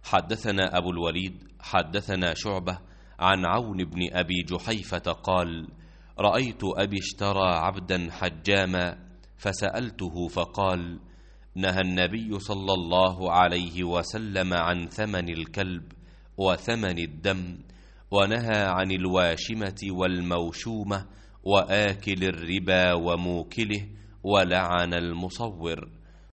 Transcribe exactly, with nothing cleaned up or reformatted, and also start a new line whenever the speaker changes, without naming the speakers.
حدثنا أبو الوليد حدثنا شعبة عن عون بن أبي جحيفة قال: رأيت أبي اشترى عبدا حجاما فسألته فقال: نهى النبي صلى الله عليه وسلم عن ثمن الكلب وثمن الدم، ونهى عن الواشمة والموشومة وآكل الربا وموكله، ولعن المصور.